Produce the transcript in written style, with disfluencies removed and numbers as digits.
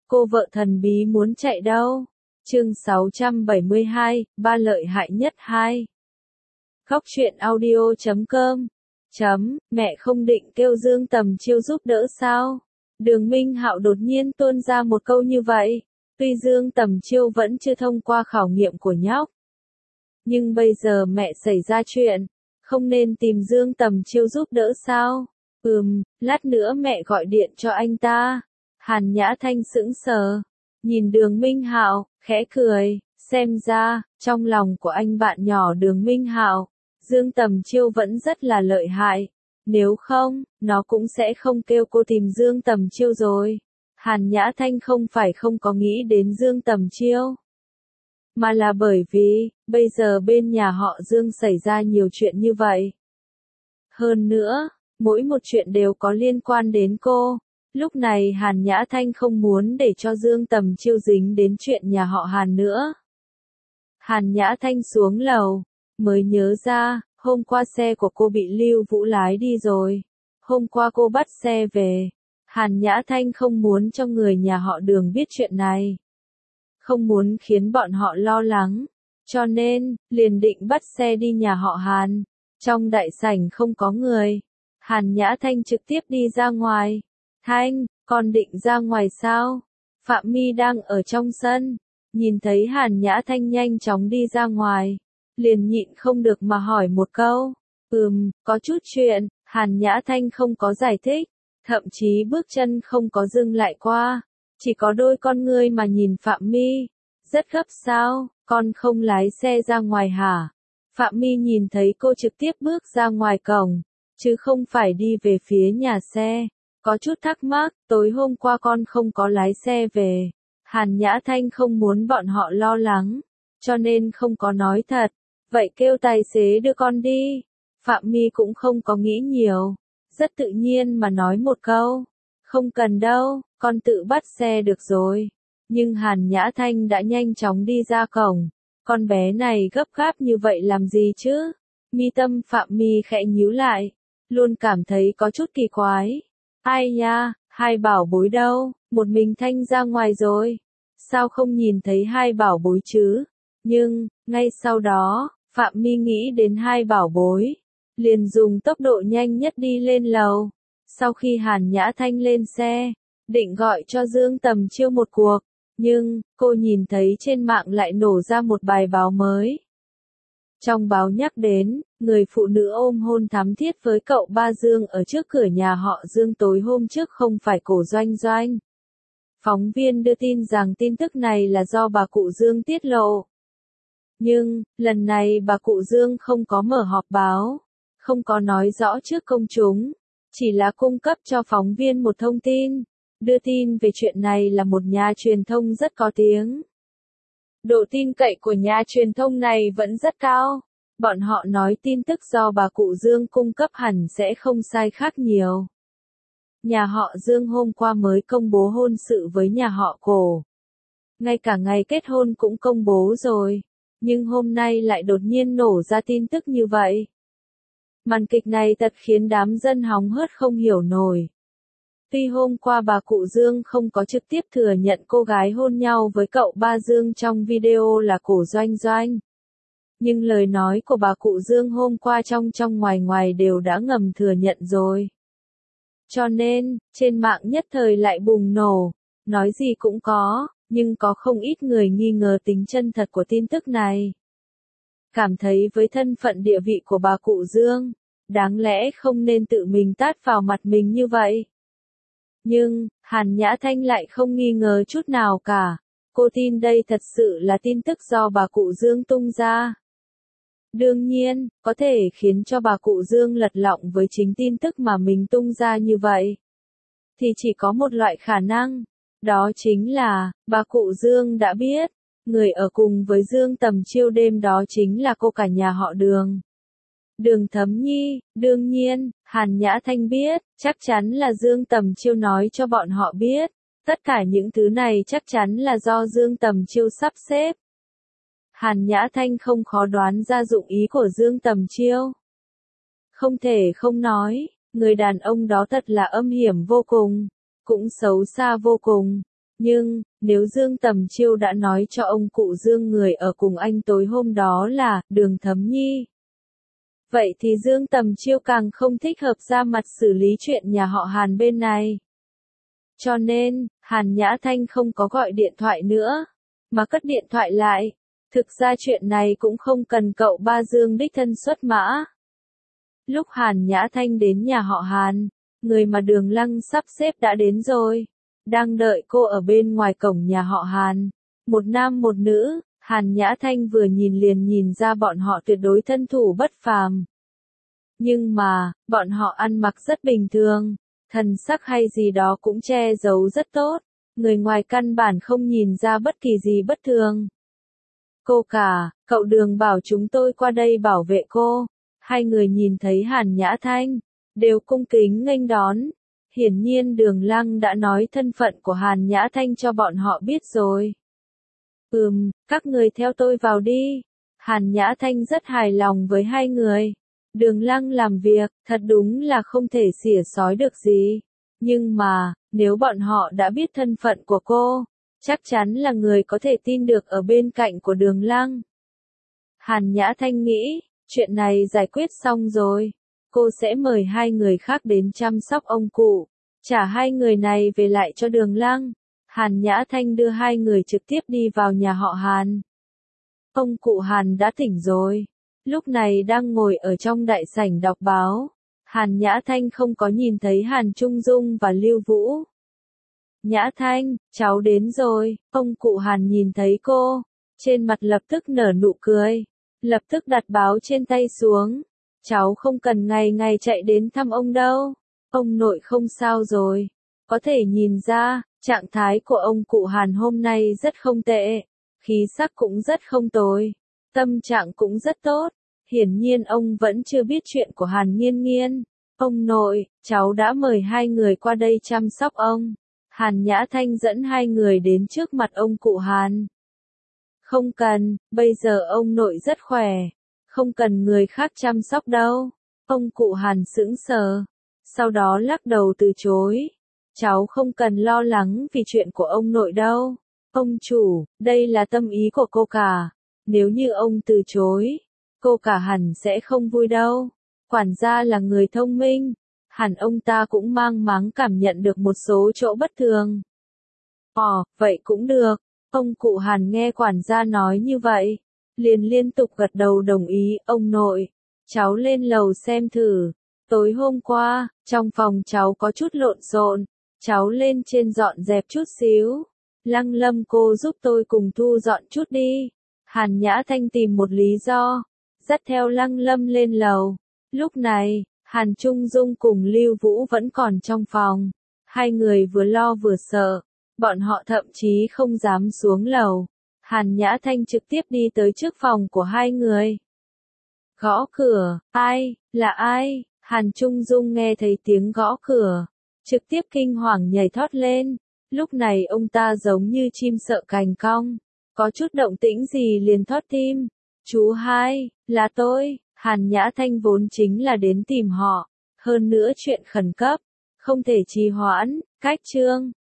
Cô vợ thần bí muốn chạy đâu? Chương 672, ba lợi hại nhất 2. Khóc chuyện audio.com. Mẹ không định kêu Dương Tầm Chiêu giúp đỡ sao? Đường Minh Hạo đột nhiên tuôn ra một câu như vậy. Tuy Dương Tầm Chiêu vẫn chưa thông qua khảo nghiệm của nhóc, nhưng bây giờ mẹ xảy ra chuyện, không nên tìm Dương Tầm Chiêu giúp đỡ sao? Lát nữa mẹ gọi điện cho anh ta. Hàn Nhã Thanh sững sờ, nhìn Đường Minh Hạo, khẽ cười, xem ra, trong lòng của anh bạn nhỏ Đường Minh Hạo, Dương Tầm Chiêu vẫn rất là lợi hại. Nếu không, nó cũng sẽ không kêu cô tìm Dương Tầm Chiêu rồi. Hàn Nhã Thanh không phải không có nghĩ đến Dương Tầm Chiêu, mà là bởi vì, bây giờ bên nhà họ Dương xảy ra nhiều chuyện như vậy. Hơn nữa, mỗi một chuyện đều có liên quan đến cô. Lúc này Hàn Nhã Thanh không muốn để cho Dương Tầm Chiêu dính đến chuyện nhà họ Hàn nữa. Hàn Nhã Thanh xuống lầu, mới nhớ ra, hôm qua xe của cô bị Lưu Vũ lái đi rồi. Hôm qua cô bắt xe về. Hàn Nhã Thanh không muốn cho người nhà họ Đường biết chuyện này, không muốn khiến bọn họ lo lắng, cho nên, liền định bắt xe đi nhà họ Hàn. Trong đại sảnh không có người, Hàn Nhã Thanh trực tiếp đi ra ngoài. Thanh, con định ra ngoài sao? Phạm My đang ở trong sân, nhìn thấy Hàn Nhã Thanh nhanh chóng đi ra ngoài, liền nhịn không được mà hỏi một câu. Có chút chuyện. Hàn Nhã Thanh không có giải thích, thậm chí bước chân không có dừng lại qua, chỉ có đôi con ngươi mà nhìn Phạm My. Rất gấp sao, con không lái xe ra ngoài hả? Phạm My nhìn thấy cô trực tiếp bước ra ngoài cổng, chứ không phải đi về phía nhà xe. Có chút thắc mắc, tối hôm qua con không có lái xe về. Hàn Nhã Thanh không muốn bọn họ lo lắng, cho nên không có nói thật. Vậy kêu tài xế đưa con đi. Phạm My cũng không có nghĩ nhiều, rất tự nhiên mà nói một câu. Không cần đâu, con tự bắt xe được rồi. Nhưng Hàn Nhã Thanh đã nhanh chóng đi ra cổng. Con bé này gấp gáp như vậy làm gì chứ? Mi tâm Phạm My khẽ nhíu lại, luôn cảm thấy có chút kỳ quái. Ai nha, hai bảo bối đâu? Một mình Thanh ra ngoài rồi. Sao không nhìn thấy hai bảo bối chứ? Nhưng, ngay sau đó, Phạm My nghĩ đến hai bảo bối, liền dùng tốc độ nhanh nhất đi lên lầu. Sau khi Hàn Nhã Thanh lên xe, định gọi cho Dương Tầm Chiêu một cuộc, nhưng, cô nhìn thấy trên mạng lại nổ ra một bài báo mới. Trong báo nhắc đến, người phụ nữ ôm hôn thắm thiết với cậu ba Dương ở trước cửa nhà họ Dương tối hôm trước không phải Cổ Doanh Doanh. Phóng viên đưa tin rằng tin tức này là do bà cụ Dương tiết lộ. Nhưng, lần này bà cụ Dương không có mở họp báo, không có nói rõ trước công chúng, chỉ là cung cấp cho phóng viên một thông tin. Đưa tin về chuyện này là một nhà truyền thông rất có tiếng. Độ tin cậy của nhà truyền thông này vẫn rất cao. Bọn họ nói tin tức do bà cụ Dương cung cấp hẳn sẽ không sai khác nhiều. Nhà họ Dương hôm qua mới công bố hôn sự với nhà họ Cổ. Ngay cả ngày kết hôn cũng công bố rồi. Nhưng hôm nay lại đột nhiên nổ ra tin tức như vậy. Màn kịch này thật khiến đám dân hóng hớt không hiểu nổi. Tuy hôm qua bà cụ Dương không có trực tiếp thừa nhận cô gái hôn nhau với cậu ba Dương trong video là Cổ Doanh Doanh, nhưng lời nói của bà cụ Dương hôm qua trong ngoài ngoài đều đã ngầm thừa nhận rồi. Cho nên, trên mạng nhất thời lại bùng nổ, nói gì cũng có, nhưng có không ít người nghi ngờ tính chân thật của tin tức này. Cảm thấy với thân phận địa vị của bà cụ Dương, đáng lẽ không nên tự mình tát vào mặt mình như vậy. Nhưng, Hàn Nhã Thanh lại không nghi ngờ chút nào cả. Cô tin đây thật sự là tin tức do bà cụ Dương tung ra. Đương nhiên, có thể khiến cho bà cụ Dương lật lọng với chính tin tức mà mình tung ra như vậy, thì chỉ có một loại khả năng. Đó chính là, bà cụ Dương đã biết, người ở cùng với Dương Tầm Chiêu đêm đó chính là cô cả nhà họ Đường. Đường Thấm Nhi. Đương nhiên, Hàn Nhã Thanh biết, chắc chắn là Dương Tầm Chiêu nói cho bọn họ biết. Tất cả những thứ này chắc chắn là do Dương Tầm Chiêu sắp xếp. Hàn Nhã Thanh không khó đoán ra dụng ý của Dương Tầm Chiêu. Không thể không nói, người đàn ông đó thật là âm hiểm vô cùng, cũng xấu xa vô cùng. Nhưng, nếu Dương Tầm Chiêu đã nói cho ông cụ Dương người ở cùng anh tối hôm đó là Đường Thấm Nhi, vậy thì Dương Tầm Chiêu càng không thích hợp ra mặt xử lý chuyện nhà họ Hàn bên này. Cho nên, Hàn Nhã Thanh không có gọi điện thoại nữa, mà cất điện thoại lại. Thực ra chuyện này cũng không cần cậu ba Dương đích thân xuất mã. Lúc Hàn Nhã Thanh đến nhà họ Hàn, người mà Đường Lăng sắp xếp đã đến rồi. Đang đợi cô ở bên ngoài cổng nhà họ Hàn. Một nam một nữ, Hàn Nhã Thanh vừa nhìn liền nhìn ra bọn họ tuyệt đối thân thủ bất phàm. Nhưng mà, bọn họ ăn mặc rất bình thường, thần sắc hay gì đó cũng che giấu rất tốt. Người ngoài căn bản không nhìn ra bất kỳ gì bất thường. Cô cả, cậu Đường bảo chúng tôi qua đây bảo vệ cô. Hai người nhìn thấy Hàn Nhã Thanh, đều cung kính nghênh đón. Hiển nhiên Đường Lăng đã nói thân phận của Hàn Nhã Thanh cho bọn họ biết rồi. Các người theo tôi vào đi. Hàn Nhã Thanh rất hài lòng với hai người. Đường Lăng làm việc, thật đúng là không thể xỉa xói được gì. Nhưng mà, nếu bọn họ đã biết thân phận của cô, chắc chắn là người có thể tin được ở bên cạnh của Đường Lăng. Hàn Nhã Thanh nghĩ, chuyện này giải quyết xong rồi. Cô sẽ mời hai người khác đến chăm sóc ông cụ, trả hai người này về lại cho Đường Lăng. Hàn Nhã Thanh đưa hai người trực tiếp đi vào nhà họ Hàn. Ông cụ Hàn đã tỉnh rồi, lúc này đang ngồi ở trong đại sảnh đọc báo. Hàn Nhã Thanh không có nhìn thấy Hàn Trung Dung và Lưu Vũ. Nhã Thanh, cháu đến rồi. Ông cụ Hàn nhìn thấy cô, trên mặt lập tức nở nụ cười, lập tức đặt báo trên tay xuống. Cháu không cần ngày ngày chạy đến thăm ông đâu. Ông nội không sao rồi. Có thể nhìn ra, trạng thái của ông cụ Hàn hôm nay rất không tệ. Khí sắc cũng rất không tồi. Tâm trạng cũng rất tốt. Hiển nhiên ông vẫn chưa biết chuyện của Hàn Nghiên Nghiên. Ông nội, cháu đã mời hai người qua đây chăm sóc ông. Hàn Nhã Thanh dẫn hai người đến trước mặt ông cụ Hàn. Không cần, bây giờ ông nội rất khỏe. Không cần người khác chăm sóc đâu. Ông cụ Hàn sững sờ. Sau đó lắc đầu từ chối. Cháu không cần lo lắng vì chuyện của ông nội đâu. Ông chủ, đây là tâm ý của cô cả. Nếu như ông từ chối, cô cả hẳn sẽ không vui đâu. Quản gia là người thông minh. Hẳn ông ta cũng mang máng cảm nhận được một số chỗ bất thường. Vậy cũng được. Ông cụ Hàn nghe quản gia nói như vậy, liền liên tục gật đầu đồng ý. Ông nội, cháu lên lầu xem thử. Tối hôm qua, trong phòng cháu có chút lộn xộn, cháu lên trên dọn dẹp chút xíu. Lăng Lâm cô giúp tôi cùng thu dọn chút đi. Hàn Nhã Thanh tìm một lý do, dắt theo Lăng Lâm lên lầu. Lúc này, Hàn Trung Dung cùng Lưu Vũ vẫn còn trong phòng. Hai người vừa lo vừa sợ, bọn họ thậm chí không dám xuống lầu. Hàn Nhã Thanh trực tiếp đi tới trước phòng của hai người. Gõ cửa, ai, là ai? Hàn Trung Dung nghe thấy tiếng gõ cửa, trực tiếp kinh hoàng nhảy thoát lên. Lúc này ông ta giống như chim sợ cành cong, có chút động tĩnh gì liền thoát tim. Chú hai, là tôi. Hàn Nhã Thanh vốn chính là đến tìm họ, hơn nữa chuyện khẩn cấp, không thể trì hoãn. Cách chương